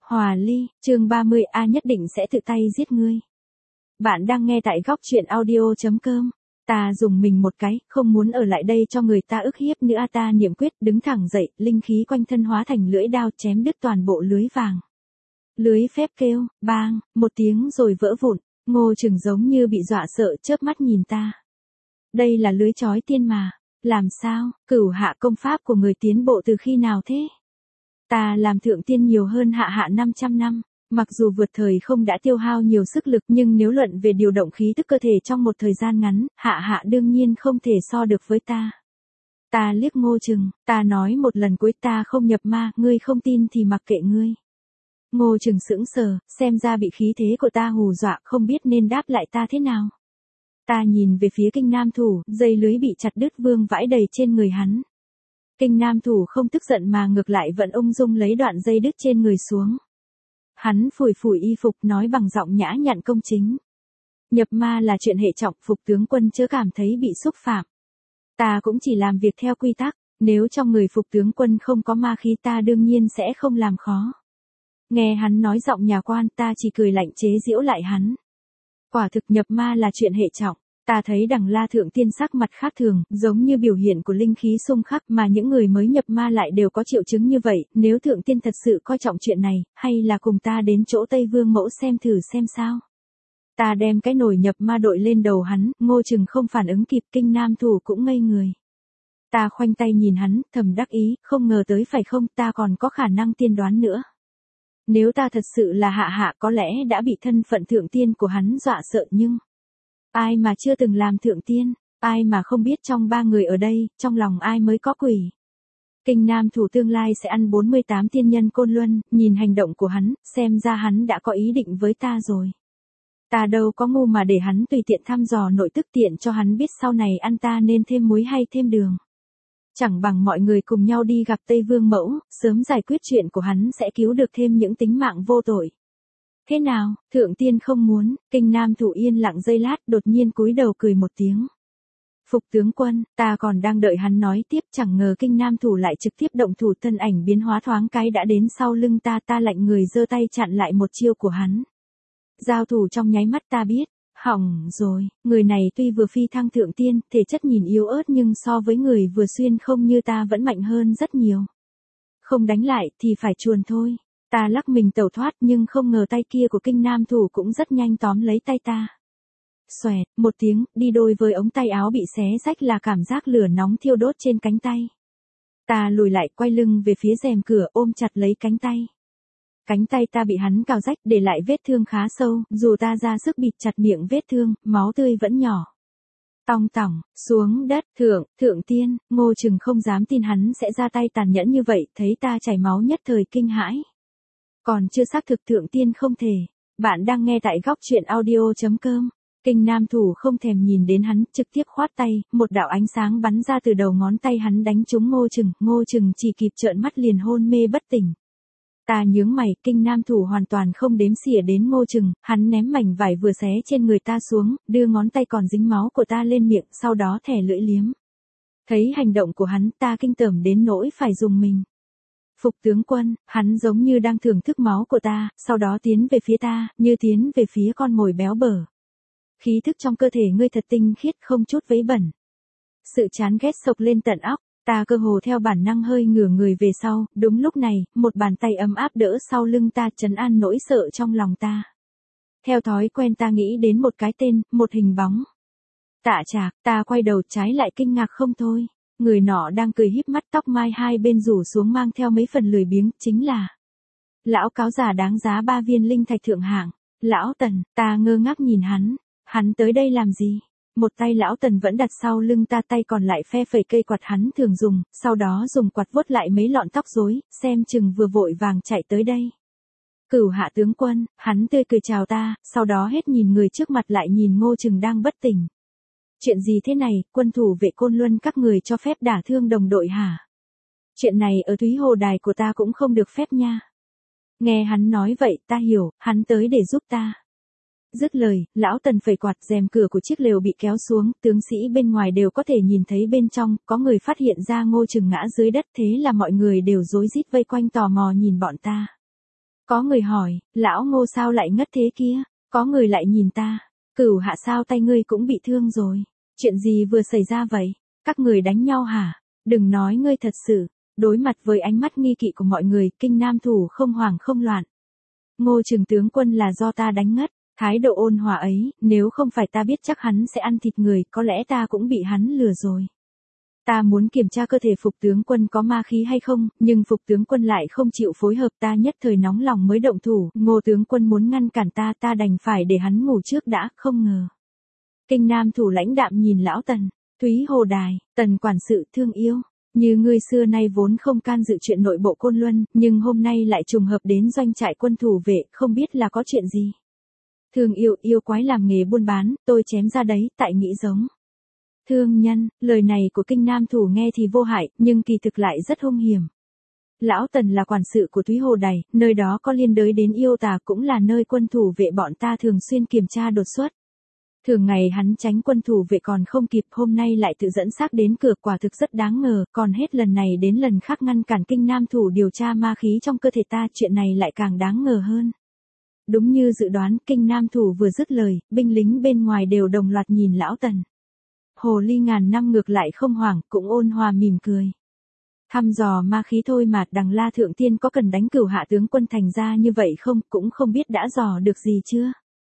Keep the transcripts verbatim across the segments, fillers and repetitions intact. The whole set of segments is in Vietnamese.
Hòa ly, chương ba mươi A nhất định sẽ tự tay giết ngươi. Bạn đang nghe tại góc truyện audio chấm com. Ta dùng mình một cái, không muốn ở lại đây cho người ta ức hiếp nữa. Ta niệm quyết, đứng thẳng dậy, linh khí quanh thân hóa thành lưỡi đao chém đứt toàn bộ lưới vàng. Lưới phép kêu, bang, một tiếng rồi vỡ vụn. Ngô Trừng giống như bị dọa sợ, chớp mắt nhìn ta. Đây là lưới chói tiên mà. Làm sao, cửu hạ công pháp của người tiến bộ từ khi nào thế? Ta làm thượng tiên nhiều hơn hạ hạ năm trăm năm, mặc dù vượt thời không đã tiêu hao nhiều sức lực nhưng nếu luận về điều động khí tức cơ thể trong một thời gian ngắn, hạ hạ đương nhiên không thể so được với ta. Ta liếc Ngô Trừng, ta nói một lần cuối ta không nhập ma, ngươi không tin thì mặc kệ ngươi. Ngô Trừng sững sờ, xem ra bị khí thế của ta hù dọa, không biết nên đáp lại ta thế nào. Ta nhìn về phía Kinh Nam Thủ, dây lưới bị chặt đứt vương vãi đầy trên người hắn. Kinh Nam Thủ không tức giận mà ngược lại vẫn ung dung lấy đoạn dây đứt trên người xuống. Hắn phủi phủi y phục nói bằng giọng nhã nhặn công chính. Nhập ma là chuyện hệ trọng, Phục tướng quân chớ cảm thấy bị xúc phạm. Ta cũng chỉ làm việc theo quy tắc, nếu trong người Phục tướng quân không có ma khí ta đương nhiên sẽ không làm khó. Nghe hắn nói giọng nhà quan, ta chỉ cười lạnh chế giễu lại hắn. Quả thực nhập ma là chuyện hệ trọng. Ta thấy Đằng La thượng tiên sắc mặt khác thường, giống như biểu hiện của linh khí xung khắc mà những người mới nhập ma lại đều có triệu chứng như vậy, nếu thượng tiên thật sự coi trọng chuyện này, hay là cùng ta đến chỗ Tây Vương mẫu xem thử xem sao. Ta đem cái nồi nhập ma đội lên đầu hắn, Ngô Trừng không phản ứng kịp, Kinh Nam Thủ cũng ngây người. Ta khoanh tay nhìn hắn, thầm đắc ý, không ngờ tới phải không, ta còn có khả năng tiên đoán nữa. Nếu ta thật sự là hạ hạ có lẽ đã bị thân phận thượng tiên của hắn dọa sợ nhưng... Ai mà chưa từng làm thượng tiên, ai mà không biết trong ba người ở đây, trong lòng ai mới có quỷ. Kinh Nam Thủ tương lai sẽ ăn bốn mươi tám tiên nhân Côn Luân, nhìn hành động của hắn, xem ra hắn đã có ý định với ta rồi. Ta đâu có ngu mà để hắn tùy tiện thăm dò nội tức tiện cho hắn biết sau này ăn ta nên thêm muối hay thêm đường. Chẳng bằng mọi người cùng nhau đi gặp Tây Vương mẫu, sớm giải quyết chuyện của hắn sẽ cứu được thêm những tính mạng vô tội. Thế nào, thượng tiên không muốn, Kinh Nam Thủ yên lặng giây lát, đột nhiên cúi đầu cười một tiếng. Phục tướng quân, ta còn đang đợi hắn nói tiếp, chẳng ngờ Kinh Nam Thủ lại trực tiếp động thủ, thân ảnh biến hóa thoáng cái đã đến sau lưng ta, ta lạnh người giơ tay chặn lại một chiêu của hắn. Giao thủ trong nháy mắt ta biết, hỏng rồi, người này tuy vừa phi thăng thượng tiên, thể chất nhìn yếu ớt nhưng so với người vừa xuyên không như ta vẫn mạnh hơn rất nhiều. Không đánh lại thì phải chuồn thôi. Ta lắc mình tẩu thoát nhưng không ngờ tay kia của Kinh Nam Thủ cũng rất nhanh tóm lấy tay ta. Xoẹt, một tiếng, đi đôi với ống tay áo bị xé rách là cảm giác lửa nóng thiêu đốt trên cánh tay. Ta lùi lại quay lưng về phía rèm cửa ôm chặt lấy cánh tay. Cánh tay ta bị hắn cào rách để lại vết thương khá sâu, dù ta ra sức bịt chặt miệng vết thương, máu tươi vẫn nhỏ. Tong tỏng, xuống đất, thượng, thượng tiên, Ngô Trừng không dám tin hắn sẽ ra tay tàn nhẫn như vậy, thấy ta chảy máu nhất thời kinh hãi. Còn chưa xác thực thượng tiên không thể. Bạn đang nghe tại góc truyện audio chấm com. Kinh Nam Thủ không thèm nhìn đến hắn, trực tiếp khoát tay, một đạo ánh sáng bắn ra từ đầu ngón tay hắn đánh trúng Ngô Trừng, Ngô Trừng chỉ kịp trợn mắt liền hôn mê bất tỉnh. Ta nhướng mày, Kinh Nam Thủ hoàn toàn không đếm xỉa đến Ngô Trừng, hắn ném mảnh vải vừa xé trên người ta xuống, đưa ngón tay còn dính máu của ta lên miệng, sau đó thè lưỡi liếm. Thấy hành động của hắn, ta kinh tởm đến nỗi phải dùng mình. Phục tướng quân, hắn giống như đang thưởng thức máu của ta, sau đó tiến về phía ta, như tiến về phía con mồi béo bở. Khí thức trong cơ thể ngươi thật tinh khiết không chút vấy bẩn. Sự chán ghét sộc lên tận óc, ta cơ hồ theo bản năng hơi ngửa người về sau, đúng lúc này, một bàn tay ấm áp đỡ sau lưng ta trấn an nỗi sợ trong lòng ta. Theo thói quen ta nghĩ đến một cái tên, một hình bóng. Tạ Trạc, ta quay đầu trái lại kinh ngạc không thôi. Người nọ đang cười híp mắt, tóc mai hai bên rủ xuống mang theo mấy phần lười biếng, chính là lão cáo già đáng giá ba viên linh thạch thượng hạng, lão Tần. Ta ngơ ngác nhìn hắn, hắn tới đây làm gì? Một tay lão Tần vẫn đặt sau lưng ta, tay còn lại phe phẩy cây quạt hắn thường dùng, sau đó dùng quạt vuốt lại mấy lọn tóc rối, xem chừng vừa vội vàng chạy tới đây. Cửu hạ tướng quân, hắn tươi cười chào ta, sau đó hết nhìn người trước mặt lại nhìn Ngô Trừng đang bất tỉnh. Chuyện gì thế này, quân thủ vệ Côn Luân các người cho phép đả thương đồng đội hả? Chuyện này ở Thúy Hồ Đài của ta cũng không được phép nha. Nghe hắn nói vậy, ta hiểu, hắn tới để giúp ta. Dứt lời, lão Tần phẩy quạt, rèm cửa của chiếc lều bị kéo xuống, tướng sĩ bên ngoài đều có thể nhìn thấy bên trong, có người phát hiện ra Ngô Trừng ngã dưới đất, thế là mọi người đều rối rít vây quanh tò mò nhìn bọn ta. Có người hỏi, lão Ngô sao lại ngất thế kia? Có người lại nhìn ta, Cửu Hạ sao tay ngươi cũng bị thương rồi? Chuyện gì vừa xảy ra vậy? Các người đánh nhau hả? Đừng nói ngươi thật sự. Đối mặt với ánh mắt nghi kỵ của mọi người, Kinh Nam Thủ không hoảng không loạn. Ngô Trường tướng quân là do ta đánh ngất. Thái độ ôn hòa ấy, nếu không phải ta biết chắc hắn sẽ ăn thịt người, có lẽ ta cũng bị hắn lừa rồi. Ta muốn kiểm tra cơ thể Phục tướng quân có ma khí hay không, nhưng Phục tướng quân lại không chịu phối hợp, ta nhất thời nóng lòng mới động thủ. Ngô tướng quân muốn ngăn cản ta, ta đành phải để hắn ngủ trước đã, không ngờ. Kinh Nam Thủ lãnh đạm nhìn lão Tần. Thúy Hồ Đài, Tần quản sự thương yêu. Như ngươi xưa nay vốn không can dự chuyện nội bộ Côn Luân, nhưng hôm nay lại trùng hợp đến doanh trại quân thủ vệ, không biết là có chuyện gì. Thương yêu, yêu quái làm nghề buôn bán, tôi chém ra đấy, tại nghĩ giống. Thương nhân, lời này của Kinh Nam Thủ nghe thì vô hại, nhưng kỳ thực lại rất hung hiểm. Lão Tần là quản sự của Thúy Hồ Đài, nơi đó có liên đới đến yêu tà, cũng là nơi quân thủ vệ bọn ta thường xuyên kiểm tra đột xuất. Thường ngày hắn tránh quân thủ vệ còn không kịp, hôm nay lại tự dẫn xác đến cửa, quả thực rất đáng ngờ, còn hết lần này đến lần khác ngăn cản Kinh Nam Thủ điều tra ma khí trong cơ thể ta, chuyện này lại càng đáng ngờ hơn. Đúng như dự đoán, Kinh Nam Thủ vừa dứt lời, binh lính bên ngoài đều đồng loạt nhìn lão Tần. Hồ ly ngàn năm ngược lại không hoảng, cũng ôn hòa mỉm cười. Thăm dò ma khí thôi mà, Đằng La Thượng Tiên có cần đánh Cửu Hạ tướng quân thành ra như vậy không, cũng không biết đã dò được gì chưa.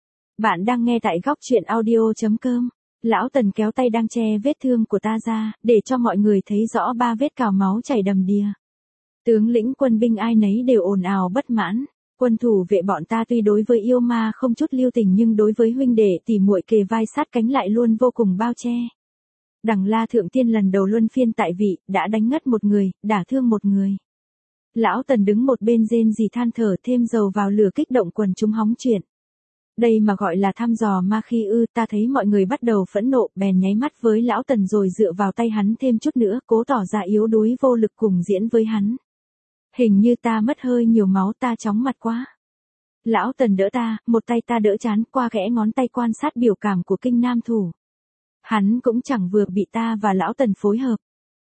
Bạn đang nghe tại góc truyện audio chấm com. Lão Tần kéo tay đang che vết thương của ta ra, để cho mọi người thấy rõ ba vết cào máu chảy đầm đìa. Tướng lĩnh quân binh ai nấy đều ồn ào bất mãn. Quân thủ vệ bọn ta tuy đối với yêu ma không chút lưu tình nhưng đối với huynh đệ tỉ muội kề vai sát cánh lại luôn vô cùng bao che. Đằng La Thượng Tiên lần đầu luân phiên tại vị, đã đánh ngất một người, đả thương một người. Lão Tần đứng một bên rên rỉ than thở, thêm dầu vào lửa kích động quần chúng hóng chuyện. Đây mà gọi là thăm dò ma khí ư? Ta thấy mọi người bắt đầu phẫn nộ, bèn nháy mắt với lão Tần rồi dựa vào tay hắn thêm chút nữa, cố tỏ ra yếu đuối vô lực cùng diễn với hắn. Hình như ta mất hơi nhiều máu, ta chóng mặt quá. Lão Tần đỡ ta, một tay ta đỡ chán, qua khẽ ngón tay quan sát biểu cảm của Kinh Nam Thủ. Hắn cũng chẳng vừa bị ta và lão Tần phối hợp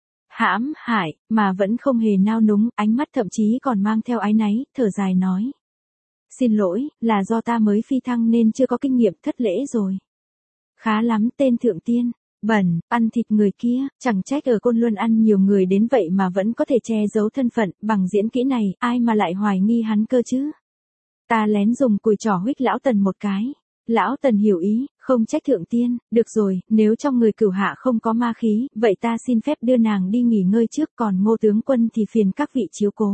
hãm hại, mà vẫn không hề nao núng, ánh mắt thậm chí còn mang theo áy náy, thở dài nói. Xin lỗi, là do ta mới phi thăng nên chưa có kinh nghiệm, thất lễ rồi. Khá lắm, tên Thượng Tiên. Bẩn, ăn thịt người kia, chẳng trách ở Côn Luân ăn nhiều người đến vậy mà vẫn có thể che giấu thân phận, bằng diễn kỹ này, ai mà lại hoài nghi hắn cơ chứ. Ta lén dùng cùi trỏ huých lão Tần một cái. Lão Tần hiểu ý, không trách Thượng Tiên, được rồi, nếu trong người Cửu Hạ không có ma khí, vậy ta xin phép đưa nàng đi nghỉ ngơi trước, còn Ngô tướng quân thì phiền các vị chiếu cố.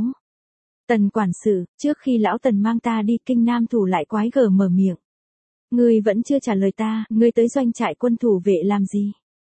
Tần quản sự, trước khi lão Tần mang ta đi, Kinh Nam Thủ lại quái gở mở miệng. Ngươi vẫn chưa trả lời ta, ngươi tới doanh trại quân thủ vệ làm gì?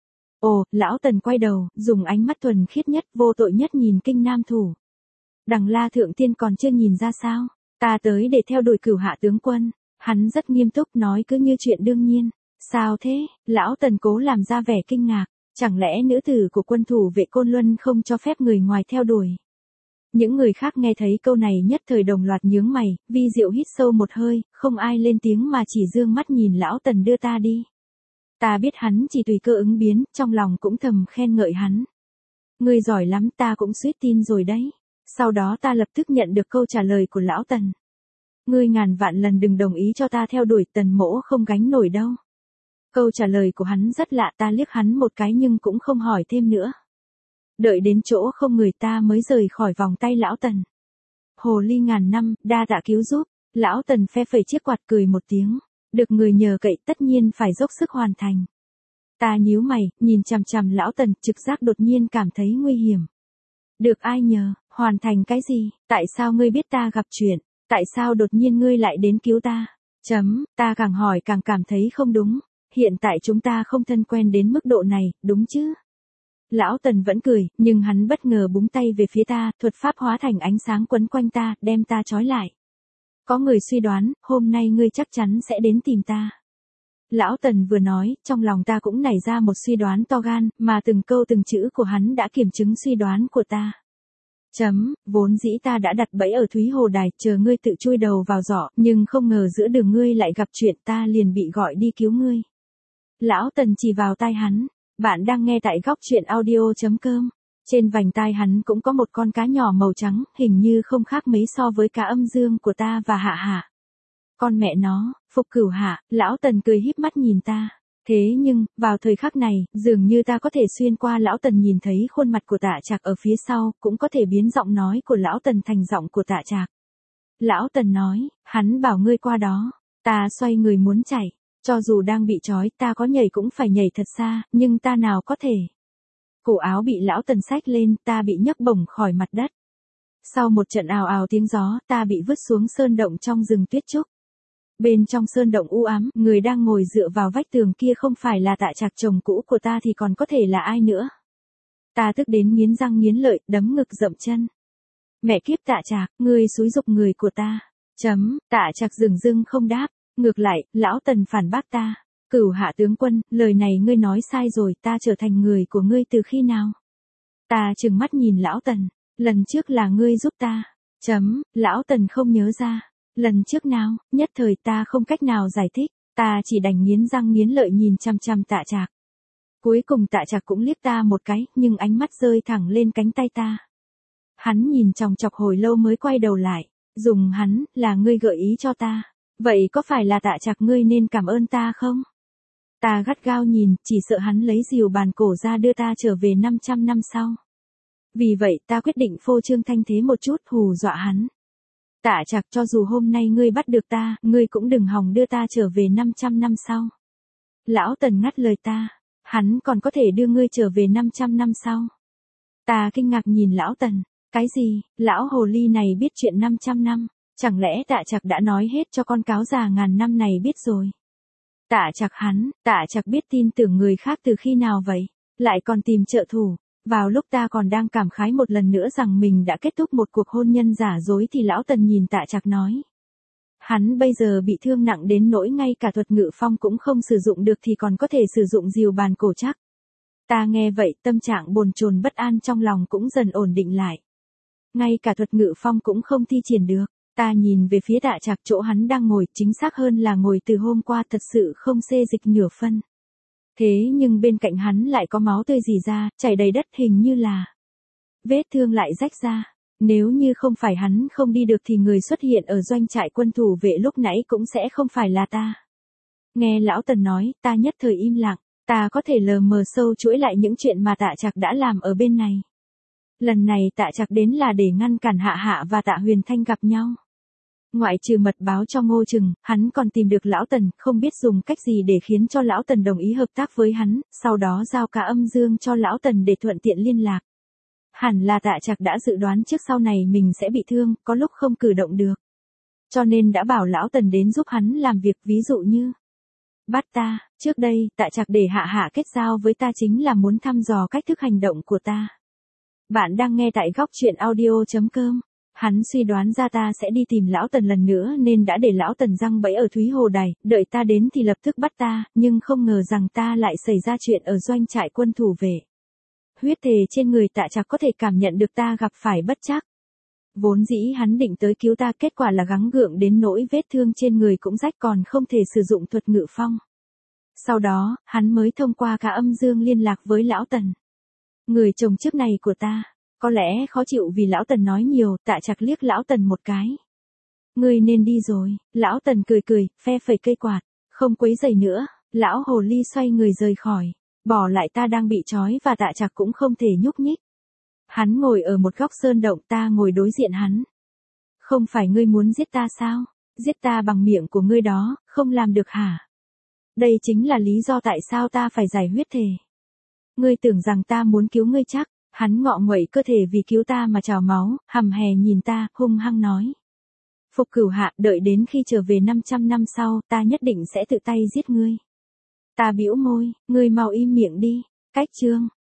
Ồ, lão Tần quay đầu, dùng ánh mắt thuần khiết nhất, vô tội nhất nhìn Kinh Nam Thủ. Đằng La Thượng Tiên còn chưa nhìn ra sao? Ta tới để theo đuổi Cửu Hạ tướng quân. Hắn rất nghiêm túc nói cứ như chuyện đương nhiên. Sao thế? Lão Tần cố làm ra vẻ kinh ngạc. Chẳng lẽ nữ tử của quân thủ vệ Côn Luân không cho phép người ngoài theo đuổi? Những người khác nghe thấy câu này nhất thời đồng loạt nhướng mày, Vi Diệu hít sâu một hơi, không ai lên tiếng mà chỉ dương mắt nhìn lão Tần đưa ta đi. Ta biết hắn chỉ tùy cơ ứng biến, trong lòng cũng thầm khen ngợi hắn. Ngươi giỏi lắm, ta cũng suýt tin rồi đấy. Sau đó ta lập tức nhận được câu trả lời của lão Tần. Ngươi ngàn vạn lần đừng đồng ý cho ta theo đuổi, Tần mỗ không gánh nổi đâu. Câu trả lời của hắn rất lạ, ta liếc hắn một cái nhưng cũng không hỏi thêm nữa. Đợi đến chỗ không người ta mới rời khỏi vòng tay lão Tần. Hồ ly ngàn năm, đa tạ cứu giúp. Lão Tần phe phẩy chiếc quạt cười một tiếng. Được người nhờ cậy tất nhiên phải dốc sức hoàn thành. Ta nhíu mày, nhìn chằm chằm lão Tần, trực giác đột nhiên cảm thấy nguy hiểm. Được ai nhờ, hoàn thành cái gì? Tại sao ngươi biết ta gặp chuyện? Tại sao đột nhiên ngươi lại đến cứu ta? Chấm, ta càng hỏi càng cảm thấy không đúng. Hiện tại chúng ta không thân quen đến mức độ này, đúng chứ? Lão Tần vẫn cười, nhưng hắn bất ngờ búng tay về phía ta, thuật pháp hóa thành ánh sáng quấn quanh ta, đem ta trói lại. Có người suy đoán, hôm nay ngươi chắc chắn sẽ đến tìm ta. Lão Tần vừa nói, trong lòng ta cũng nảy ra một suy đoán to gan, mà từng câu từng chữ của hắn đã kiểm chứng suy đoán của ta. Chấm, vốn dĩ ta đã đặt bẫy ở Thúy Hồ Đài, chờ ngươi tự chui đầu vào giỏ, nhưng không ngờ giữa đường ngươi lại gặp chuyện, ta liền bị gọi đi cứu ngươi. Lão Tần chỉ vào tai hắn. Bạn đang nghe tại góc truyện audio chấm com. Trên vành tai hắn cũng có một con cá nhỏ màu trắng, hình như không khác mấy so với cá âm dương của ta và Hạ Hạ. Con mẹ nó, Phục Cửu Hạ, lão Tần cười híp mắt nhìn ta. Thế nhưng, vào thời khắc này, dường như ta có thể xuyên qua lão Tần nhìn thấy khuôn mặt của Tạ Trạc ở phía sau, cũng có thể biến giọng nói của lão Tần thành giọng của Tạ Trạc. Lão Tần nói, hắn bảo ngươi qua đó. Ta xoay người muốn chạy. Cho dù đang bị trói, ta có nhảy cũng phải nhảy thật xa, nhưng ta nào có thể. Cổ áo bị lão Tần xách lên, ta bị nhấc bổng khỏi mặt đất. Sau một trận ào ào tiếng gió, ta bị vứt xuống sơn động trong rừng tuyết trúc. Bên trong sơn động u ám, người đang ngồi dựa vào vách tường kia không phải là Tạ Trạc chồng cũ của ta thì còn có thể là ai nữa. Ta tức đến nghiến răng nghiến lợi, đấm ngực dậm chân. Mẹ kiếp Tạ Trạc, ngươi xúi giục người của ta. Chấm, Tạ Trạc dửng dưng không đáp. Ngược lại, lão Tần phản bác ta. Cửu Hạ tướng quân, lời này ngươi nói sai rồi, ta trở thành người của ngươi từ khi nào? Ta trừng mắt nhìn lão Tần. Lần trước là ngươi giúp ta. Chấm, lão Tần không nhớ ra. Lần trước nào, nhất thời ta không cách nào giải thích, ta chỉ đành nghiến răng nghiến lợi nhìn chăm chăm Tạ Trạc. Cuối cùng Tạ Trạc cũng liếc ta một cái, nhưng ánh mắt rơi thẳng lên cánh tay ta. Hắn nhìn chòng chọc hồi lâu mới quay đầu lại, dùng hắn, là ngươi gợi ý cho ta. Vậy có phải là Tạ Trạc ngươi nên cảm ơn ta không? Ta gắt gao nhìn, chỉ sợ hắn lấy rìu bàn cổ ra đưa ta trở về năm trăm năm sau. Vì vậy ta quyết định phô trương thanh thế một chút hù dọa hắn. Tạ Trạc, cho dù hôm nay ngươi bắt được ta, ngươi cũng đừng hòng đưa ta trở về năm trăm năm sau. Lão Tần ngắt lời ta, hắn còn có thể đưa ngươi trở về năm trăm năm sau. Ta kinh ngạc nhìn lão Tần, cái gì, lão hồ ly này biết chuyện năm trăm năm, chẳng lẽ Tạ Trạc đã nói hết cho con cáo già ngàn năm này biết rồi. Tạ Trạc hắn, Tạ Trạc biết tin tưởng người khác từ khi nào vậy, lại còn tìm trợ thủ. Vào lúc ta còn đang cảm khái một lần nữa rằng mình đã kết thúc một cuộc hôn nhân giả dối thì lão Tần nhìn Tạ Trạc nói. Hắn bây giờ bị thương nặng đến nỗi ngay cả thuật ngự phong cũng không sử dụng được thì còn có thể sử dụng rìu bàn cổ chắc. Ta nghe vậy tâm trạng bồn chồn bất an trong lòng cũng dần ổn định lại. Ngay cả thuật ngự phong cũng không thi triển được. Ta nhìn về phía Tạ Trạc chỗ hắn đang ngồi, chính xác hơn là ngồi từ hôm qua, thật sự không xê dịch nửa phân. Thế nhưng bên cạnh hắn lại có máu tươi rỉ ra, chảy đầy đất, hình như là vết thương lại rách ra. Nếu như không phải hắn không đi được thì người xuất hiện ở doanh trại quân thủ vệ lúc nãy cũng sẽ không phải là ta. Nghe lão Tần nói, ta nhất thời im lặng, ta có thể lờ mờ sâu chuỗi lại những chuyện mà Tạ Trạc đã làm ở bên này. Lần này Tạ Trạc đến là để ngăn cản Hạ Hạ và Tạ Huyền Thanh gặp nhau. Ngoại trừ mật báo cho Ngô Trừng, hắn còn tìm được lão Tần, không biết dùng cách gì để khiến cho lão Tần đồng ý hợp tác với hắn, sau đó giao cả âm dương cho lão Tần để thuận tiện liên lạc. Hẳn là Tạ Trạc đã dự đoán trước sau này mình sẽ bị thương, có lúc không cử động được. Cho nên đã bảo lão Tần đến giúp hắn làm việc, ví dụ như bắt ta. Trước đây, Tạ Trạc để Hạ Hạ kết giao với ta chính là muốn thăm dò cách thức hành động của ta. Bạn đang nghe tại góc truyện audio chấm com. Hắn suy đoán ra ta sẽ đi tìm lão Tần lần nữa nên đã để lão Tần giăng bẫy ở Thúy Hồ Đài, đợi ta đến thì lập tức bắt ta, nhưng không ngờ rằng ta lại xảy ra chuyện ở doanh trại quân thủ vệ. Huyết thề trên người Tạ Trạc có thể cảm nhận được ta gặp phải bất trắc. Vốn dĩ hắn định tới cứu ta, kết quả là gắng gượng đến nỗi vết thương trên người cũng rách còn không thể sử dụng thuật ngự phong. Sau đó, hắn mới thông qua cả âm dương liên lạc với lão Tần. Người chồng trước này của ta. Có lẽ khó chịu vì lão Tần nói nhiều, Tạ Trạc liếc lão Tần một cái. Ngươi nên đi rồi, lão Tần cười cười, phe phẩy cây quạt, không quấy rầy nữa, lão hồ ly xoay người rời khỏi, bỏ lại ta đang bị trói và Tạ Trạc cũng không thể nhúc nhích. Hắn ngồi ở một góc sơn động, ta ngồi đối diện hắn. Không phải ngươi muốn giết ta sao? Giết ta bằng miệng của ngươi đó, không làm được hả? Đây chính là lý do tại sao ta phải giải huyết thề. Ngươi tưởng rằng ta muốn cứu ngươi chắc? Hắn ngọ nguậy cơ thể vì cứu ta mà trào máu, hầm hè nhìn ta, hung hăng nói. Phục Cửu Hạ, đợi đến khi trở về năm trăm năm sau, ta nhất định sẽ tự tay giết ngươi. Ta bĩu môi, ngươi mau im miệng đi. Cách chương.